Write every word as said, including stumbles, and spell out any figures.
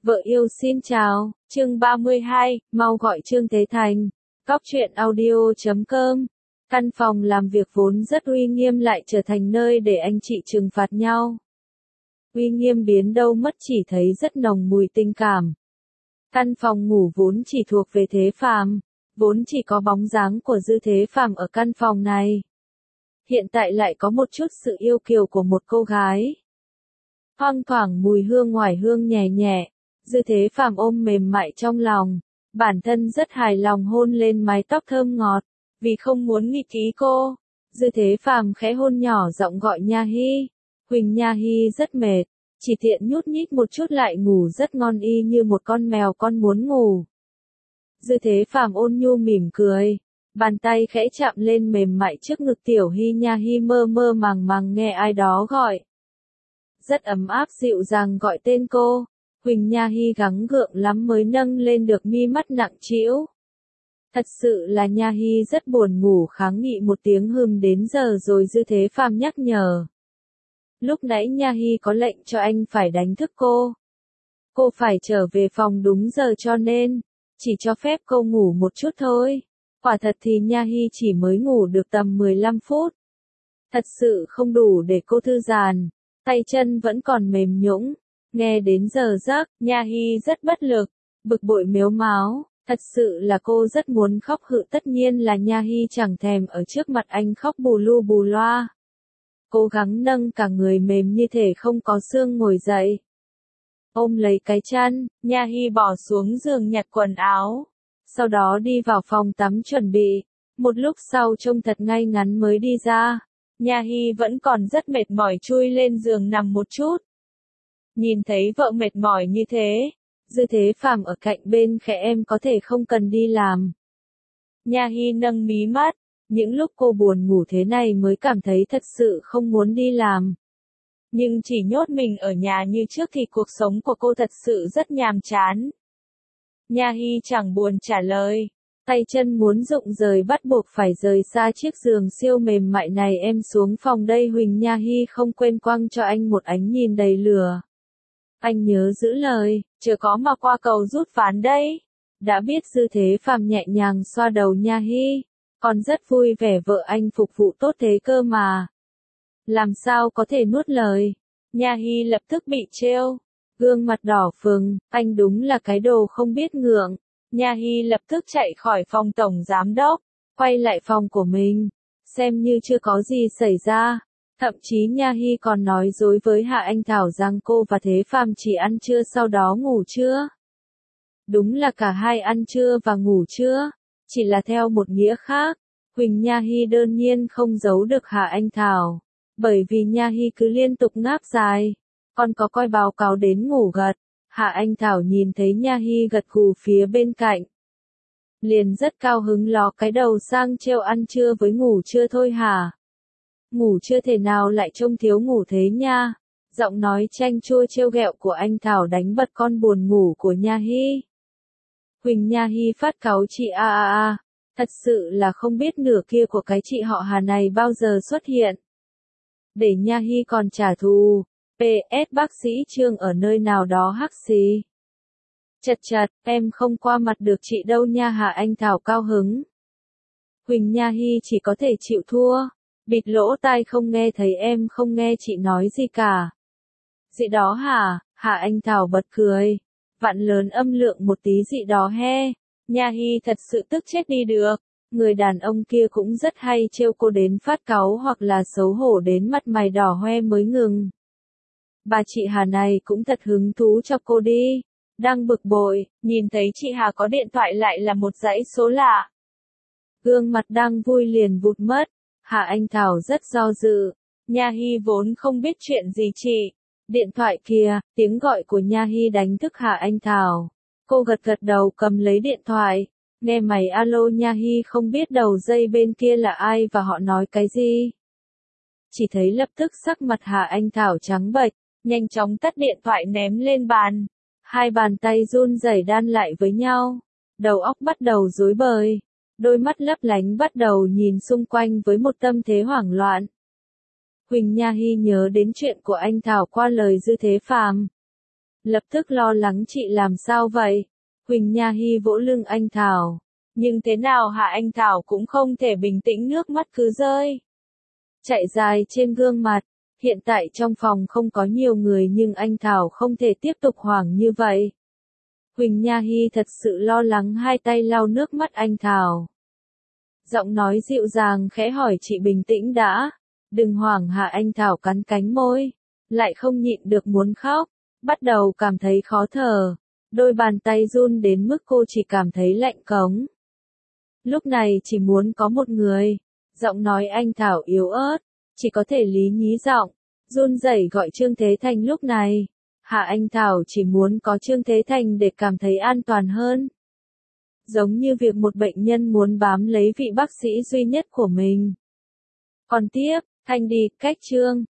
Vợ yêu xin chào, chương ba mươi hai, mau gọi Trương Thế Thành. Cóc truyện audio chấm com. Căn phòng làm việc vốn rất uy nghiêm lại trở thành nơi để anh chị trừng phạt nhau. Uy nghiêm biến đâu mất chỉ thấy rất nồng mùi tình cảm. Căn phòng ngủ vốn chỉ thuộc về Thế Phàm, vốn chỉ có bóng dáng của Dư Thế Phàm ở căn phòng này. Hiện tại lại có một chút sự yêu kiều của một cô gái. Thoang thoảng mùi hương ngoại hương nhẹ nhẹ, Dư Thế Phàm ôm mềm mại trong lòng, bản thân rất hài lòng hôn lên mái tóc thơm ngọt, vì không muốn nghịch ý cô. Dư Thế Phàm khẽ hôn nhỏ giọng gọi Nha Hy. Huỳnh Nha Hy rất mệt, chỉ tiện nhút nhích một chút lại ngủ rất ngon y như một con mèo con muốn ngủ. Dư Thế Phàm ôn nhu mỉm cười, bàn tay khẽ chạm lên mềm mại trước ngực tiểu Hy. Nha Hy mơ mơ màng màng nghe ai đó gọi. Rất ấm áp dịu dàng gọi tên cô. Huỳnh Nha Hy gắng gượng lắm mới nâng lên được mi mắt nặng trĩu. Thật sự là Nha Hy rất buồn ngủ, kháng nghị một tiếng hừm đến giờ rồi Dư Thế Phàm nhắc nhở. Lúc nãy Nha Hy có lệnh cho anh phải đánh thức cô. Cô phải trở về phòng đúng giờ cho nên, chỉ cho phép cô ngủ một chút thôi. Quả thật thì Nha Hy chỉ mới ngủ được tầm mười lăm phút. Thật sự không đủ để cô thư giãn, tay chân vẫn còn mềm nhũn. Nghe đến giờ giấc, Nha Hy rất bất lực, bực bội mếu máo, thật sự là cô rất muốn khóc hự. Tất nhiên là Nha Hy chẳng thèm ở trước mặt anh khóc bù lu bù loa. Cố gắng nâng cả người mềm như thể không có xương ngồi dậy. Ôm lấy cái chăn, Nha Hy bỏ xuống giường nhặt quần áo. Sau đó đi vào phòng tắm chuẩn bị. Một lúc sau trông thật ngay ngắn mới đi ra. Nha Hy vẫn còn rất mệt mỏi chui lên giường nằm một chút. Nhìn thấy vợ mệt mỏi như thế, Dư Thế Phàm ở cạnh bên khẽ em có thể không cần đi làm. Nha Hy nâng mí mắt, những lúc cô buồn ngủ thế này mới cảm thấy thật sự không muốn đi làm. Nhưng chỉ nhốt mình ở nhà như trước thì cuộc sống của cô thật sự rất nhàm chán. Nha Hy chẳng buồn trả lời, tay chân muốn rụng rời bắt buộc phải rời xa chiếc giường siêu mềm mại này. Em xuống phòng đây. Huỳnh Nha Hy không quên quăng cho anh một ánh nhìn đầy lửa. Anh nhớ giữ lời, chưa có mà qua cầu rút ván đấy. Đã biết Dư Thế Phàm nhẹ nhàng xoa đầu Nha Hy, còn rất vui vẻ vợ anh phục vụ tốt thế cơ mà. Làm sao có thể nuốt lời. Nha Hy lập tức bị trêu, gương mặt đỏ phừng, anh đúng là cái đồ không biết ngượng. Nha Hy lập tức chạy khỏi phòng tổng giám đốc, quay lại phòng của mình, xem như chưa có gì xảy ra. Thậm chí Nha Hy còn nói dối với Hạ Anh Thảo rằng cô và Thế Phàm chỉ ăn trưa sau đó ngủ trưa. Đúng là cả hai ăn trưa và ngủ trưa, chỉ là theo một nghĩa khác. Huỳnh Nha Hy đương nhiên không giấu được Hạ Anh Thảo, bởi vì Nha Hy cứ liên tục ngáp dài, còn có coi báo cáo đến ngủ gật. Hạ Anh Thảo nhìn thấy Nha Hy gật gù phía bên cạnh, liền rất cao hứng ló cái đầu sang trêu ăn trưa với ngủ trưa thôi hả? Ngủ chưa thể nào lại trông thiếu ngủ thế nha. Giọng nói chanh chua trêu ghẹo của anh Thảo đánh bật con buồn ngủ của Nha Hy. Huỳnh Nha Hy phát cáu chị a a a, thật sự là không biết nửa kia của cái chị họ Hà này bao giờ xuất hiện. Để Nha Hy còn trả thù. pê ét bác sĩ Trương ở nơi nào đó hắc xì. Chật chật, em không qua mặt được chị đâu nha. Hạ Anh Thảo cao hứng. Huỳnh Nha Hy chỉ có thể chịu thua. Bịt lỗ tai không nghe thấy. Em không nghe chị nói gì cả. Dị đó hả? Hạ Anh Thảo bật cười. Vặn lớn âm lượng một tí. Dị đó he. Nha Hy thật sự tức chết đi được. Người đàn ông kia cũng rất hay trêu cô đến phát cáu hoặc là xấu hổ đến mặt mày đỏ hoe mới ngừng. Bà chị Hà này cũng thật hứng thú cho cô đi. Đang bực bội, nhìn thấy chị Hà có điện thoại lại là một dãy số lạ. Gương mặt đang vui liền vụt mất. Hạ Anh Thảo rất do dự. Nha Hy vốn không biết chuyện gì chị. Điện thoại kìa, tiếng gọi của Nha Hy đánh thức Hạ Anh Thảo. Cô gật gật đầu cầm lấy điện thoại. Nghe mày alo. Nha Hy không biết đầu dây bên kia là ai và họ nói cái gì. Chỉ thấy lập tức sắc mặt Hạ Anh Thảo trắng bệch, nhanh chóng tắt điện thoại ném lên bàn. Hai bàn tay run rẩy đan lại với nhau. Đầu óc bắt đầu rối bời. Đôi mắt lấp lánh bắt đầu nhìn xung quanh với một tâm thế hoảng loạn. Huỳnh Nha Hy nhớ đến chuyện của anh Thảo qua lời Dư Thế Phàm. Lập tức lo lắng chị làm sao vậy? Huỳnh Nha Hy vỗ lưng anh Thảo. Nhưng thế nào hả anh Thảo cũng không thể bình tĩnh, nước mắt cứ rơi chạy dài trên gương mặt. Hiện tại trong phòng không có nhiều người nhưng anh Thảo không thể tiếp tục hoảng như vậy. Huỳnh Nha Hy thật sự lo lắng, hai tay lau nước mắt anh Thảo. Giọng nói dịu dàng khẽ hỏi chị bình tĩnh đã. Đừng hoảng hả anh Thảo cắn cánh môi. Lại không nhịn được muốn khóc. Bắt đầu cảm thấy khó thở. Đôi bàn tay run đến mức cô chỉ cảm thấy lạnh cống. Lúc này chỉ muốn có một người. Giọng nói anh Thảo yếu ớt. Chỉ có thể lý nhí giọng. Run rẩy gọi Trương Thế Thành lúc này. Hạ anh Thảo chỉ muốn có Trương Thế Thành để cảm thấy an toàn hơn. Giống như việc một bệnh nhân muốn bám lấy vị bác sĩ duy nhất của mình. Còn tiếp, Thành đi, cách Trương